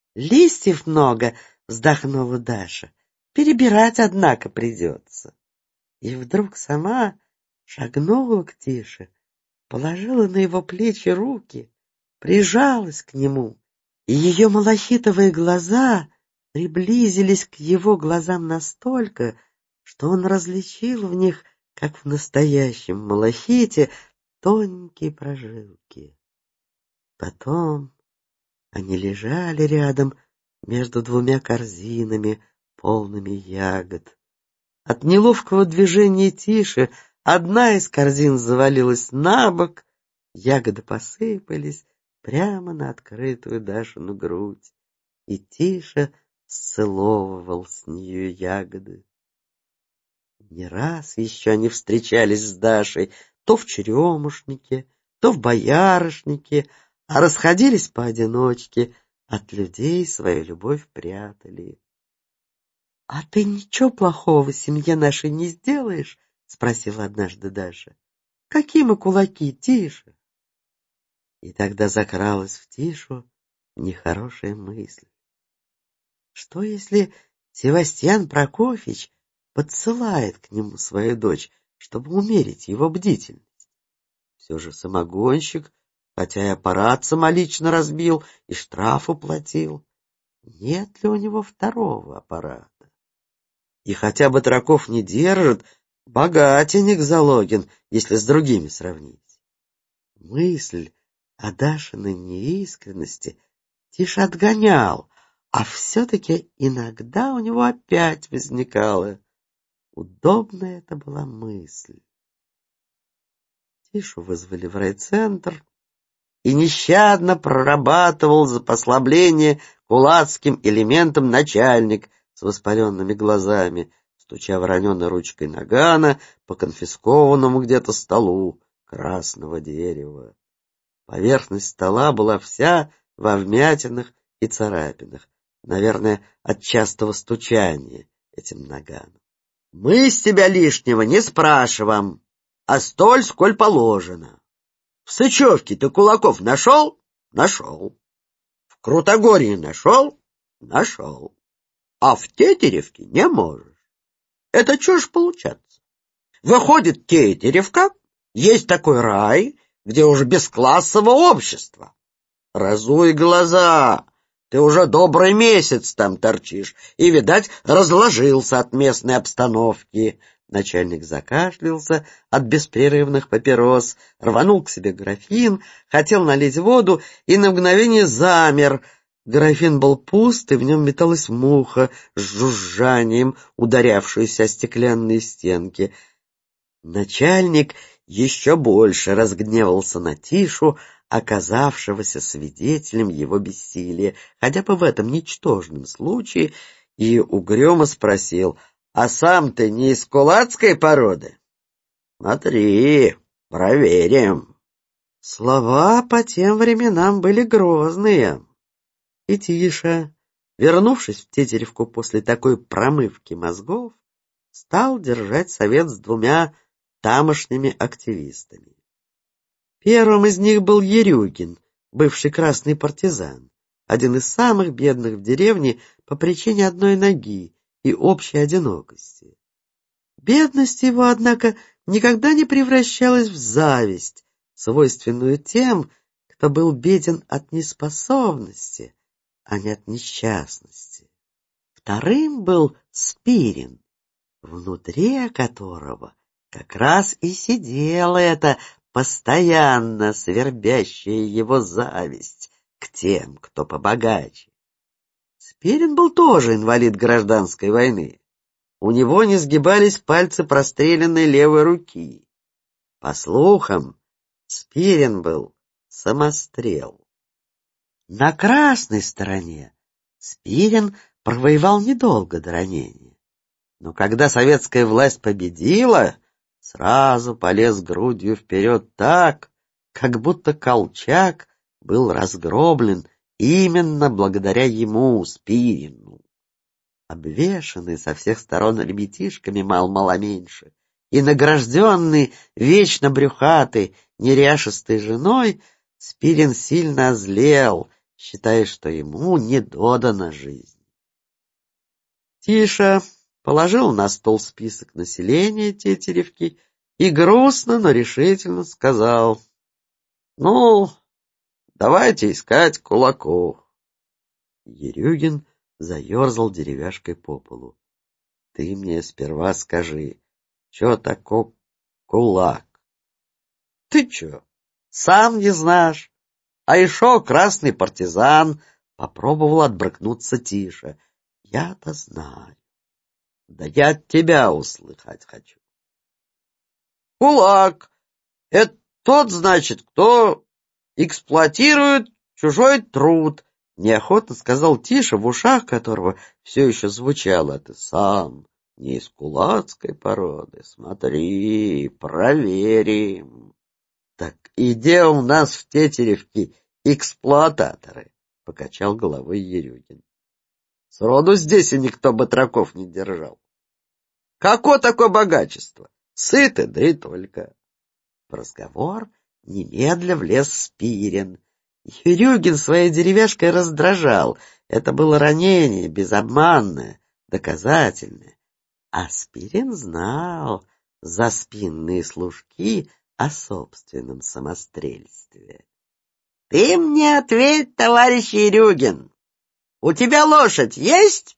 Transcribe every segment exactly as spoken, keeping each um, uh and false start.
Листьев много, вздохнула Даша. Перебирать, однако, придется. И вдруг сама шагнула к Тише, положила на его плечи руки, прижалась к нему, и ее малахитовые глаза приблизились к его глазам настолько, что он различил в них, как в настоящем малахите, тоненькие прожилки. Потом они лежали рядом между двумя корзинами, полными ягод. От неловкого движения Тиши одна из корзин завалилась на бок, ягоды посыпались прямо на открытую Дашину грудь, и Тиша сцеловывал с нее ягоды. Не раз еще они встречались с Дашей то в черемушнике, то в боярышнике, а расходились поодиночке, от людей свою любовь прятали. — А ты ничего плохого семье нашей не сделаешь? — спросила однажды Даша. — Какие мы кулаки, Тиша? И тогда закралась в Тишу нехорошая мысль. Что, если Севастьян Прокофьевич подсылает к нему свою дочь, чтобы умерить его бдительность? Все же самогонщик, хотя и аппарат самолично разбил, и штраф уплатил. Нет ли у него второго аппарата? И хотя Батраков не держит, богатенек Залогин, если с другими сравнить. Мысль о Дашиной неискренности Тиша отгонял, а все-таки иногда у него опять возникала. Удобная это была мысль. Тишу вызвали в райцентр, и нещадно прорабатывал за послабление кулацким элементом начальник с воспаленными глазами, стуча вороненой ручкой нагана по конфискованному где-то столу красного дерева. Поверхность стола была вся во вмятинах и царапинах, наверное, от частого стучания этим наганом. — Мы с тебя лишнего не спрашиваем, а столь, сколь положено. В Сычевке ты кулаков нашел? Нашел. В Крутогорье нашел? Нашел. А в Тетеревке не можешь. Это что ж получаться? Выходит, Тетеревка есть такой рай, где уже бесклассовое общество. Разуй глаза, ты уже добрый месяц там торчишь и, видать, разложился от местной обстановки. Начальник закашлялся от беспрерывных папирос, рванул к себе графин, хотел налить воду и на мгновение замер. Графин был пуст, и в нем металась муха с жужжанием, ударявшаяся о стеклянные стенки. Начальник еще больше разгневался на Тишу, оказавшегося свидетелем его бессилия, хотя бы в этом ничтожном случае, и угрюмо спросил: «А сам ты не из кулацкой породы? Смотри, проверим». Слова по тем временам были грозные. И Тиша, вернувшись в Тетеревку после такой промывки мозгов, стал держать совет с двумя тамошними активистами. Первым из них был Ерюгин, бывший красный партизан, один из самых бедных в деревне по причине одной ноги и общей одинокости. Бедность его, однако, никогда не превращалась в зависть, свойственную тем, кто был беден от неспособности, а не от несчастности. Вторым был Спирин, внутри которого как раз и сидела эта постоянно свербящая его зависть к тем, кто побогаче. Спирин был тоже инвалид гражданской войны. У него не сгибались пальцы простреленной левой руки. По слухам, Спирин был самострел. На красной стороне Спирин провоевал недолго до ранения. Но когда советская власть победила, сразу полез грудью вперед так, как будто Колчак был разгроблен именно благодаря ему, Спирину. Обвешанный со всех сторон ребятишками мал-мало меньше и награжденный вечно брюхатой, неряшистой женой, Спирин сильно озлел, считая, что ему не додана жизнь. Тиша положил на стол список населения Тетеревки и грустно, но решительно сказал: «Ну, давайте искать кулаков». Ерюгин заерзал деревяшкой по полу. «Ты мне сперва скажи, что такое кулак?» «Ты чё, сам не знаешь? А еще красный партизан», — попробовал отбрыкнуться Тиша. «Я-то знаю. Да я от тебя услыхать хочу». «Кулак — это тот, значит, кто эксплуатирует чужой труд», — неохотно сказал Тиша, в ушах которого все еще звучало: «Ты сам не из кулацкой породы. Смотри, проверим». «Так и где у нас в Тетеревке эксплуататоры?» — покачал головой Ерюгин. «Сроду здесь и никто батраков не держал. Какое такое богачество? Сыты, да и только». В разговор немедля влез Спирин. Ерюгин своей деревяшкой раздражал. Это было ранение, безобманное, доказательное. А Спирин знал заспинные служки о собственном самострельстве. — Ты мне ответь, товарищ Ерюгин, у тебя лошадь есть?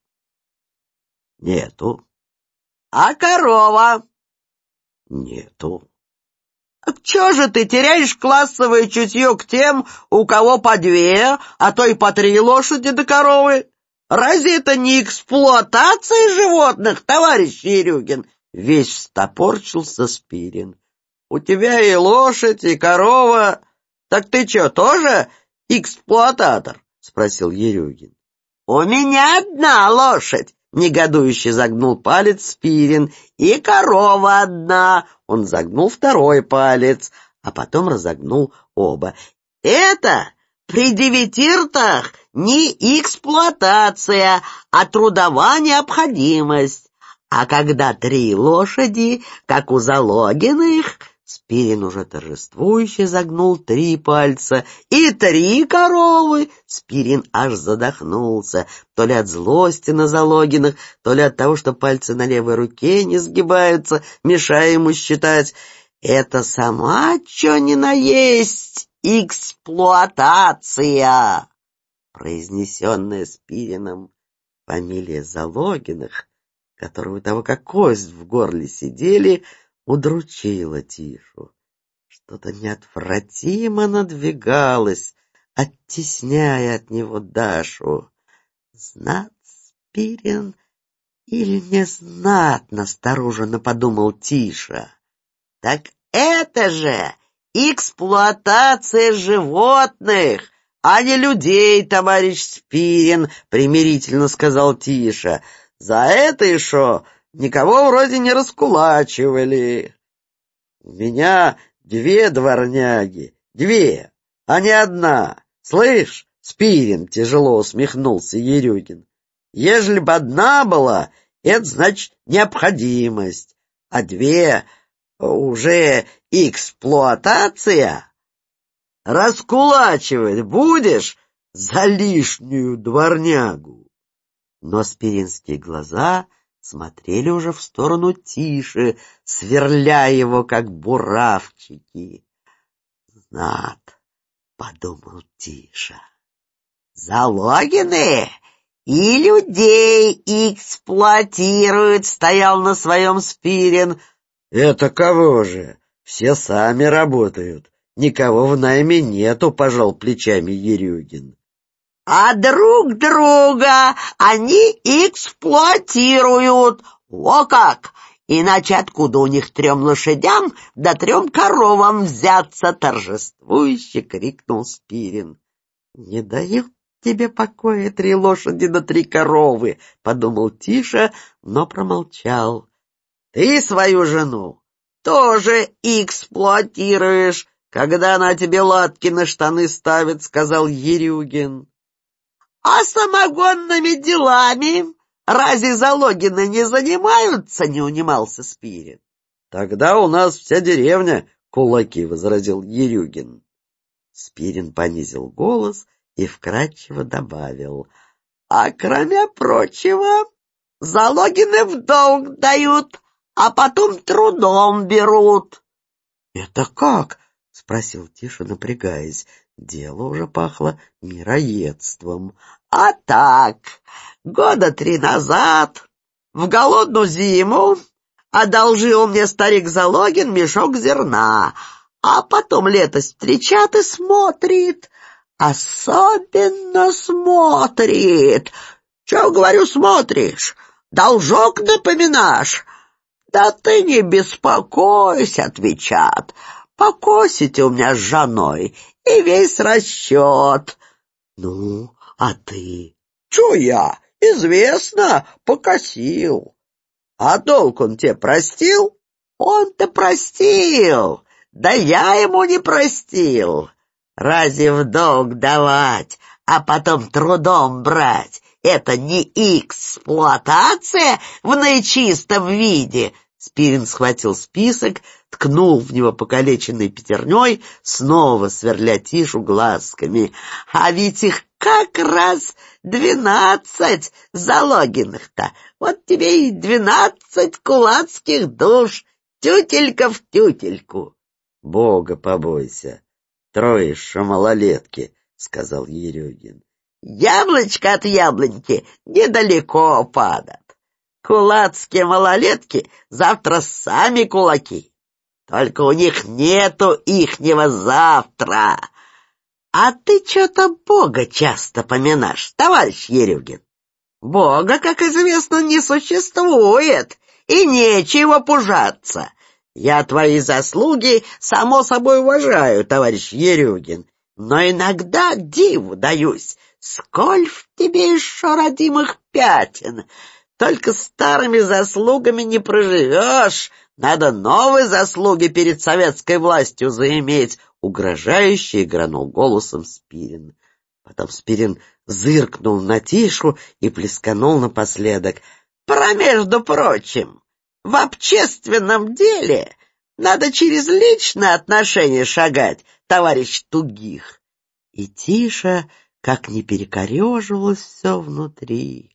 — Нету. — А корова? — Нету. — А чё же ты теряешь классовое чутье к тем, у кого по две, а то и по три лошади до коровы? Разве это не эксплуатация животных, товарищ Ерюгин? Весь встопорчился Спирин. У тебя и лошадь, и корова. Так ты чё, тоже эксплуататор? Спросил Ерюгин. У меня одна лошадь, негодующе загнул палец Спирин, и корова одна. Он загнул второй палец, а потом разогнул оба. Это при девяти ртах не эксплуатация, а трудовая необходимость. А когда три лошади, как у Залогиных, Спирин уже торжествующе загнул три пальца, и три коровы. Спирин аж задохнулся, то ли от злости на Залогиных, то ли от того, что пальцы на левой руке не сгибаются, мешая ему считать. Это сама чё ни на есть эксплуатация. Произнесенная Спирином фамилия Залогиных, которые у того как кость в горле сидели, удручила Тишу. Что-то неотвратимо надвигалось, оттесняя от него Дашу. Знат Спирин или не знат, настороженно подумал Тиша. Так это же эксплуатация животных, а не людей, товарищ Спирин, примирительно сказал Тиша. За это еще никого вроде не раскулачивали. У меня две дворняги, две, а не одна. Слышь, Спирин, тяжело усмехнулся Ерюгин. Ежели бы одна была, это значит необходимость, а две уже эксплуатация. Раскулачивать будешь за лишнюю дворнягу? Но спиринские глаза смотрели уже в сторону Тиши, сверля его, как буравчики. «Знат», — подумал Тиша, — «Залогины и людей эксплуатируют», — стоял на своем Спирин. «Это кого же? Все сами работают. Никого в найме нету», — пожал плечами Ерюгин. «А друг друга они эксплуатируют. О как! Иначе откуда у них трем лошадям да трем коровам взяться?» — торжествующе крикнул Спирин. «Не дают тебе покоя три лошади да три коровы», — подумал Тиша, но промолчал. «Ты свою жену тоже эксплуатируешь, когда она тебе латки на штаны ставит», — сказал Ерюгин. «А самогонными делами разве Залогины не занимаются?» — не унимался Спирин. «Тогда у нас вся деревня кулаки», — возразил Ерюгин. Спирин понизил голос и вкратчиво добавил: «А кроме прочего, Залогины в долг дают, а потом трудом берут». «Это как?» — спросил Тиша, напрягаясь. Дело уже пахло мироедством. «А так, года три назад, в голодную зиму, одолжил мне старик Залогин мешок зерна, а потом лето встречат и смотрит, особенно смотрит. Чего, говорю, смотришь? Должок напоминашь? Да ты не беспокойся, отвечат. Покосите у меня с женой, и весь расчет». «Ну, а ты?» «Чё я? Известно, покосил». «А долг он тебе простил?» «Он-то простил, да я ему не простил. Разве в долг давать, а потом трудом брать? Это не эксплуатация в наичистом виде?» Спирин схватил список, ткнул в него покалеченной пятерней, снова сверля Тишу глазками. «А ведь их как раз двенадцать Залогиных-то. Вот тебе и двенадцать кулацких душ, тютелька в тютельку». «Бога побойся, троиша малолетки», — сказал Ерюгин. «Яблочко от яблоньки недалеко падает. Кулацкие малолетки завтра сами кулаки. Только у них нету ихнего завтра. А ты что-то Бога часто поминаешь, товарищ Ерюгин. Бога, как известно, не существует, и нечего пужаться. Я твои заслуги, само собой, уважаю, товарищ Ерюгин, но иногда диву даюсь, сколь в тебе еще родимых пятен. Только старыми заслугами не проживешь, надо новые заслуги перед советской властью заиметь», — угрожающе гранул голосом Спирин. Потом Спирин зыркнул на Тишу и плесканул напоследок: «Про между прочим, в общественном деле надо через личное отношение шагать, товарищ Тугих». И Тиша, как ни перекореживалось все внутри,